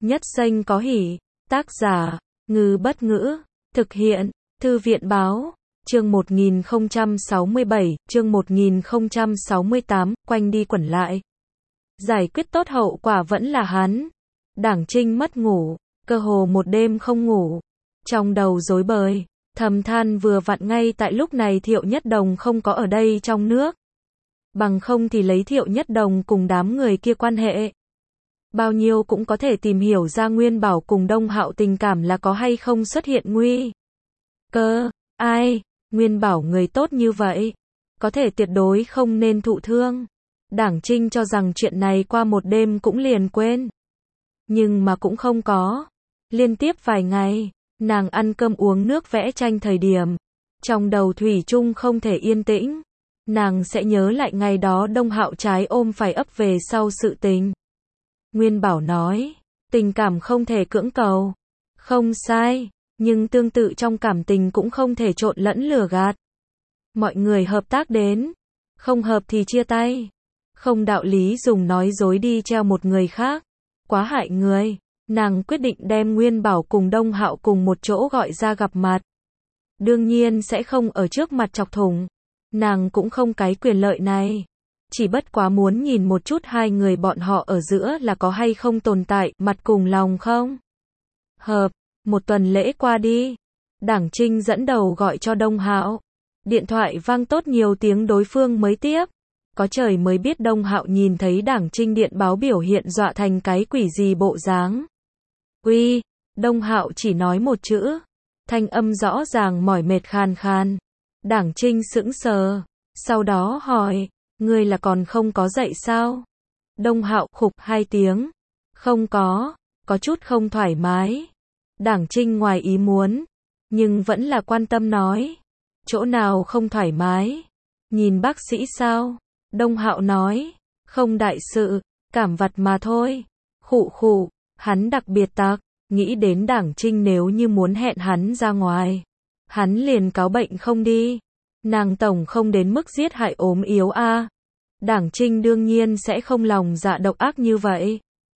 Nhất Xanh có hỉ. Tác giả, Ngư Bất Ngữ. Thực hiện, Thư viện Báo. Chương 1067, chương 1068, quanh đi quẩn lại. Giải quyết tốt hậu quả vẫn là hắn. Đảng Trinh mất ngủ, cơ hồ một đêm không ngủ. Trong đầu rối bời, thầm than vừa vặn ngay tại lúc này Thiệu Nhất Đồng không có ở đây trong nước. Bằng không thì lấy Thiệu Nhất Đồng cùng đám người kia quan hệ. Bao nhiêu cũng có thể tìm hiểu ra Nguyên Bảo cùng Đông Hạo tình cảm là có hay không xuất hiện nguy cơ. Ai, Nguyên Bảo người tốt như vậy, có thể tuyệt đối không nên thụ thương. Đảng Trinh cho rằng chuyện này qua một đêm cũng liền quên. Nhưng mà cũng không có. Liên tiếp vài ngày, nàng ăn cơm uống nước vẽ tranh thời điểm, trong đầu thủy chung không thể yên tĩnh. Nàng sẽ nhớ lại ngày đó Đông Hạo trái ôm phải ấp về sau sự tình. Nguyên Bảo nói, tình cảm không thể cưỡng cầu. Không sai, nhưng tương tự trong cảm tình cũng không thể trộn lẫn lừa gạt. Mọi người hợp tác đến, không hợp thì chia tay. Không đạo lý dùng nói dối đi treo một người khác, quá hại người. Nàng quyết định đem Nguyên Bảo cùng Đông Hạo cùng một chỗ gọi ra gặp mặt. Đương nhiên sẽ không ở trước mặt chọc thủng. Nàng cũng không cái quyền lợi này. Chỉ bất quá muốn nhìn một chút hai người bọn họ ở giữa là có hay không tồn tại mặt cùng lòng không. Hợp, một tuần lễ qua đi. Đảng Trinh dẫn đầu gọi cho Đông Hạo. Điện thoại vang tốt nhiều tiếng đối phương mới tiếp. Có trời mới biết Đông Hạo nhìn thấy Đảng Trinh điện báo biểu hiện dọa thành cái quỷ gì bộ dáng. Uy, Đông Hạo chỉ nói một chữ. Thanh âm rõ ràng mỏi mệt khàn khàn. Đảng Trinh sững sờ. Sau đó hỏi, ngươi là còn không có dậy sao? Đông Hạo khục hai tiếng. Không có chút không thoải mái. Đảng Trinh ngoài ý muốn, nhưng vẫn là quan tâm nói. Chỗ nào không thoải mái? Nhìn bác sĩ sao? Đông Hạo nói, không đại sự, cảm vặt mà thôi. Khụ khụ, hắn đặc biệt tặc, nghĩ đến Đảng Trinh nếu như muốn hẹn hắn ra ngoài, hắn liền cáo bệnh không đi. Nàng tổng không đến mức giết hại ốm yếu a. Đảng Trinh đương nhiên sẽ không lòng dạ độc ác như vậy.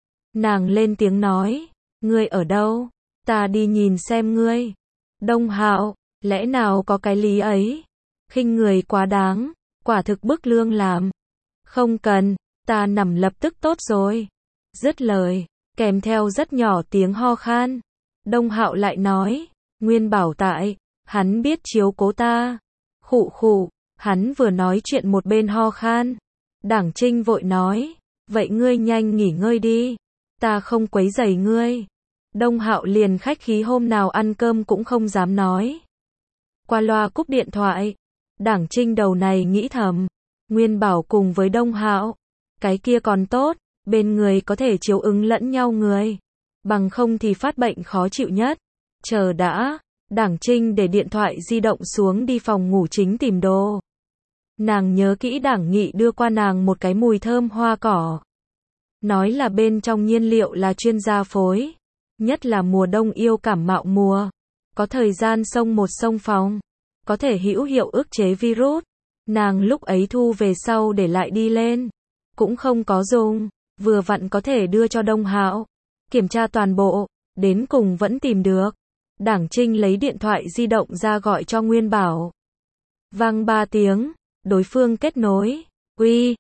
Nàng lên tiếng nói, ngươi ở đâu? Ta đi nhìn xem ngươi. Đông Hạo, lẽ nào có cái lý ấy? Khinh người quá đáng, quả thực bức lương làm. Không cần, ta nằm lập tức tốt rồi. Dứt lời, kèm theo rất nhỏ tiếng ho khan. Đông Hạo lại nói, Nguyên Bảo tại, hắn biết chiếu cố ta. Khụ khụ, hắn vừa nói chuyện một bên ho khan. Đảng Trinh vội nói, vậy ngươi nhanh nghỉ ngơi đi, ta không quấy rầy ngươi. Đông Hạo liền khách khí hôm nào ăn cơm cũng không dám nói. Qua loa cúp điện thoại. Đảng Trinh đầu này nghĩ thầm, Nguyên Bảo cùng với Đông Hạo, cái kia còn tốt, bên người có thể chiếu ứng lẫn nhau người. Bằng không thì phát bệnh khó chịu nhất. Chờ đã, Đảng Trinh để điện thoại di động xuống đi phòng ngủ chính tìm đồ. Nàng nhớ kỹ Đảng Nghị đưa qua nàng một cái mùi thơm hoa cỏ. Nói là bên trong nhiên liệu là chuyên gia phối. Nhất là mùa đông yêu cảm mạo mùa. Có thời gian xông một xông phòng. Có thể hữu hiệu ức chế virus. Nàng lúc ấy thu về sau để lại đi lên. Cũng không có dùng. Vừa vặn có thể đưa cho Đông Hạo. Kiểm tra toàn bộ. Đến cùng vẫn tìm được. Đảng Trinh lấy điện thoại di động ra gọi cho Nguyên Bảo. Vang 3 tiếng. Đối phương kết nối. Uy,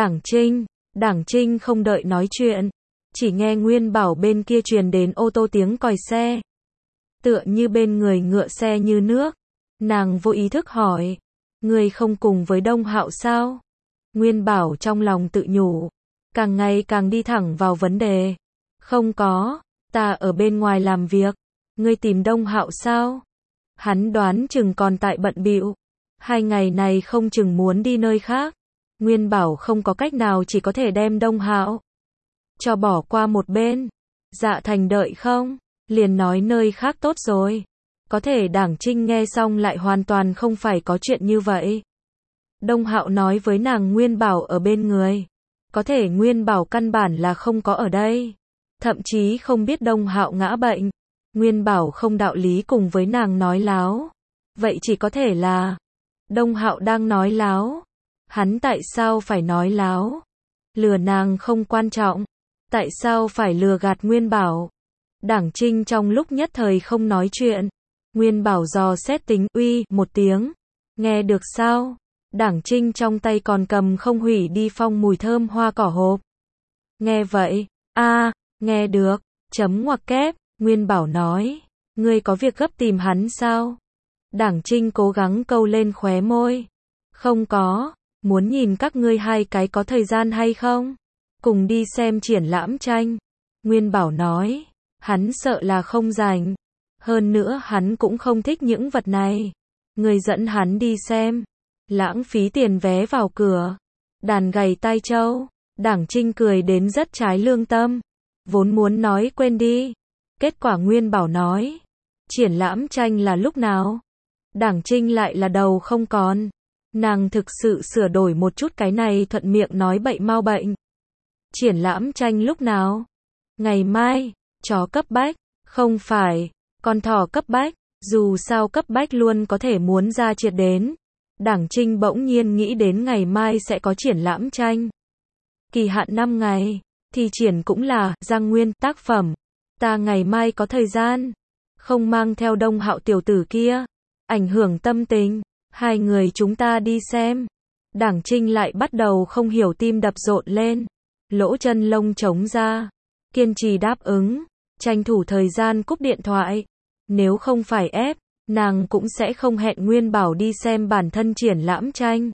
Đảng Trinh không đợi nói chuyện. Chỉ nghe Nguyên Bảo bên kia truyền đến ô tô tiếng còi xe. Tựa như bên người ngựa xe như nước. Nàng vô ý thức hỏi. Ngươi không cùng với Đông Hạo sao? Nguyên Bảo trong lòng tự nhủ. Càng ngày càng đi thẳng vào vấn đề. Không có, ta ở bên ngoài làm việc. Ngươi tìm Đông Hạo sao? Hắn đoán chừng còn tại bận bịu. 2 ngày này không chừng muốn đi nơi khác. Nguyên Bảo không có cách nào chỉ có thể đem Đông Hạo cho bỏ qua một bên. Dạ thành đợi không? Liền nói nơi khác tốt rồi. Có thể Đảng Trinh nghe xong lại hoàn toàn không phải có chuyện như vậy. Đông Hạo nói với nàng Nguyên Bảo ở bên người. Có thể Nguyên Bảo căn bản là không có ở đây. Thậm chí không biết Đông Hạo ngã bệnh. Nguyên Bảo không đạo lý cùng với nàng nói láo. Vậy chỉ có thể là Đông Hạo đang nói láo. Hắn tại sao phải nói láo? Lừa nàng không quan trọng. Tại sao phải lừa gạt Nguyên Bảo? Đảng Trinh trong lúc nhất thời không nói chuyện. Nguyên Bảo dò xét tính, uy, một tiếng. Nghe được sao? Đảng Trinh trong tay còn cầm không hủy đi phong mùi thơm hoa cỏ hộp. Nghe vậy, nghe được, chấm ngoặc kép, Nguyên Bảo nói. Ngươi có việc gấp tìm hắn sao? Đảng Trinh cố gắng câu lên khóe môi. Không có, muốn nhìn các ngươi hai cái có thời gian hay không? Cùng đi xem triển lãm tranh. Nguyên Bảo nói. Hắn sợ là không rảnh. Hơn nữa hắn cũng không thích những vật này. Ngươi dẫn hắn đi xem. Lãng phí tiền vé vào cửa. Đàn gầy tai trâu. Đảng Trinh cười đến rất trái lương tâm. Vốn muốn nói quên đi. Kết quả Nguyên Bảo nói. Triển lãm tranh là lúc nào? Đảng Trinh lại là đầu không còn. Nàng thực sự sửa đổi một chút cái này thuận miệng nói bậy mau bệnh. Triển lãm tranh lúc nào? Ngày mai. Chó cấp bách. Không phải. Con thỏ cấp bách. Dù sao cấp bách luôn có thể muốn ra triệt đến. Đảng Trinh bỗng nhiên nghĩ đến ngày mai sẽ có triển lãm tranh. Kỳ hạn 5 ngày. Thì triển cũng là Giang Nguyên tác phẩm. Ta ngày mai có thời gian. Không mang theo Đông Hạo tiểu tử kia. Ảnh hưởng tâm tình. Hai người chúng ta đi xem. Đảng Trinh lại bắt đầu không hiểu tim đập rộn lên. Lỗ chân lông trống ra. Kiên trì đáp ứng. Tranh thủ thời gian cúp điện thoại. Nếu không phải ép, nàng cũng sẽ không hẹn Nguyên Bảo đi xem bản thân triển lãm tranh.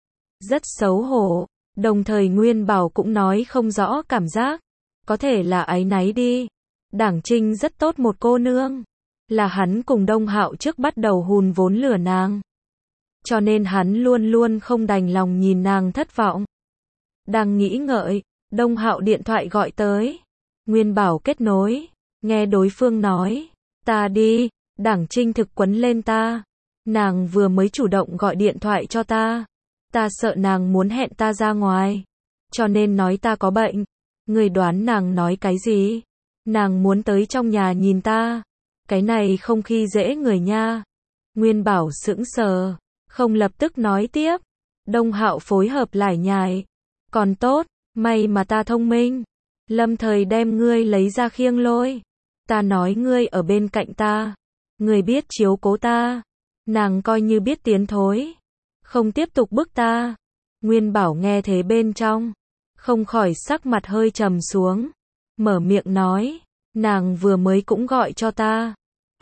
Rất xấu hổ. Đồng thời Nguyên Bảo cũng nói không rõ cảm giác. Có thể là áy náy đi. Đảng Trinh rất tốt một cô nương. Là hắn cùng Đông Hạo trước bắt đầu hùn vốn lừa nàng. Cho nên hắn luôn luôn không đành lòng nhìn nàng thất vọng. Đang nghĩ ngợi, Đông Hạo điện thoại gọi tới. Nguyên Bảo kết nối. Nghe đối phương nói. Ta đi. Đảng Trinh thực quấn lên ta. Nàng vừa mới chủ động gọi điện thoại cho ta. Ta sợ nàng muốn hẹn ta ra ngoài. Cho nên nói ta có bệnh. Người đoán nàng nói cái gì? Nàng muốn tới trong nhà nhìn ta. Cái này không khi dễ người nha. Nguyên Bảo sững sờ. Không lập tức nói tiếp. Đông Hạo phối hợp lải nhải. Còn tốt, may mà ta thông minh. Lâm thời đem ngươi lấy ra khiêng lôi. Ta nói ngươi ở bên cạnh ta. Ngươi biết chiếu cố ta. Nàng coi như biết tiến thối. Không tiếp tục bức ta. Nguyên Bảo nghe thế bên trong. Không khỏi sắc mặt hơi trầm xuống. Mở miệng nói. Nàng vừa mới cũng gọi cho ta.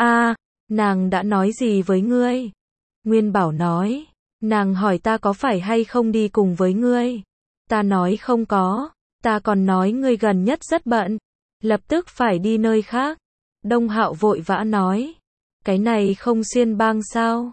Nàng đã nói gì với ngươi? Nguyên Bảo nói. Nàng hỏi ta có phải hay không đi cùng với ngươi. Ta nói không có. Ta còn nói ngươi gần nhất rất bận. Lập tức phải đi nơi khác. Đông Hạo vội vã nói. Cái này không xuyên bang sao?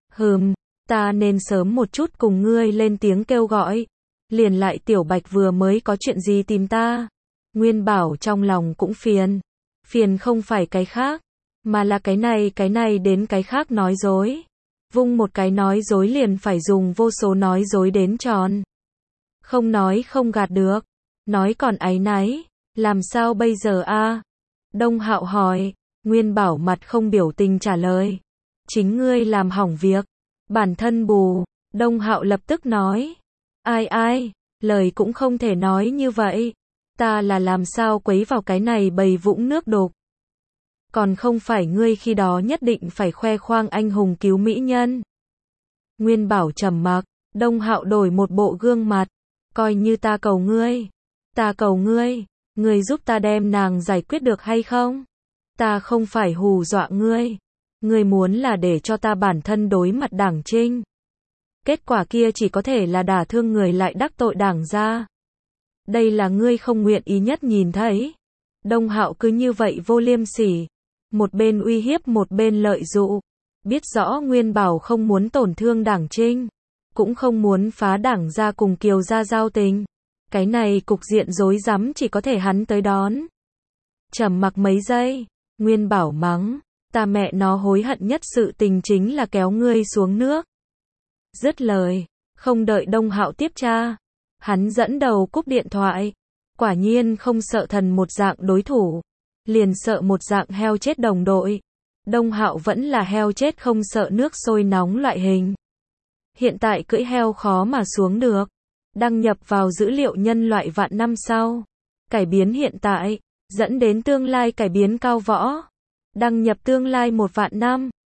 Ta nên sớm một chút cùng ngươi lên tiếng kêu gọi. Liền lại Tiểu Bạch vừa mới có chuyện gì tìm ta. Nguyên Bảo trong lòng cũng phiền. Phiền không phải cái khác. Mà là cái này đến cái khác nói dối. Vung một cái nói dối liền phải dùng vô số nói dối đến tròn. Không nói không gạt được. Nói còn áy náy. Làm sao bây giờ a? Đông Hạo hỏi. Nguyên Bảo mặt không biểu tình trả lời. Chính ngươi làm hỏng việc. Bản thân bù. Đông Hạo lập tức nói. Ai, lời cũng không thể nói như vậy. Ta là làm sao quấy vào cái này bầy vũng nước đục. Còn không phải ngươi khi đó nhất định phải khoe khoang anh hùng cứu mỹ nhân. Nguyên Bảo trầm mặc. Đông Hạo đổi một bộ gương mặt. Coi như ta cầu ngươi. Ta cầu ngươi. Ngươi giúp ta đem nàng giải quyết được hay không? Ta không phải hù dọa ngươi. Ngươi muốn là để cho ta bản thân đối mặt Đảng Trinh. Kết quả kia chỉ có thể là đả thương người lại đắc tội Đảng gia. Đây là ngươi không nguyện ý nhất nhìn thấy. Đông Hạo cứ như vậy vô liêm sỉ. Một bên uy hiếp một bên lợi dụ. Biết rõ Nguyên Bảo không muốn tổn thương Đảng Trinh. Cũng không muốn phá Đảng gia cùng Kiều gia giao tình. Cái này cục diện rối rắm chỉ có thể hắn tới đón. Trầm mặc mấy giây. Nguyên Bảo mắng. Ta mẹ nó hối hận nhất sự tình chính là kéo ngươi xuống nước. Dứt lời. Không đợi Đông Hạo tiếp tra. Hắn dẫn đầu cúp điện thoại. Quả nhiên không sợ thần một dạng đối thủ. Liền sợ một dạng heo chết đồng đội. Đông Hạo vẫn là heo chết không sợ nước sôi nóng loại hình. Hiện tại cưỡi heo khó mà xuống được. Đăng nhập vào dữ liệu nhân loại vạn năm sau. cải biến hiện tại, dẫn đến tương lai cải biến cao võ. Đăng nhập tương lai 1 vạn năm.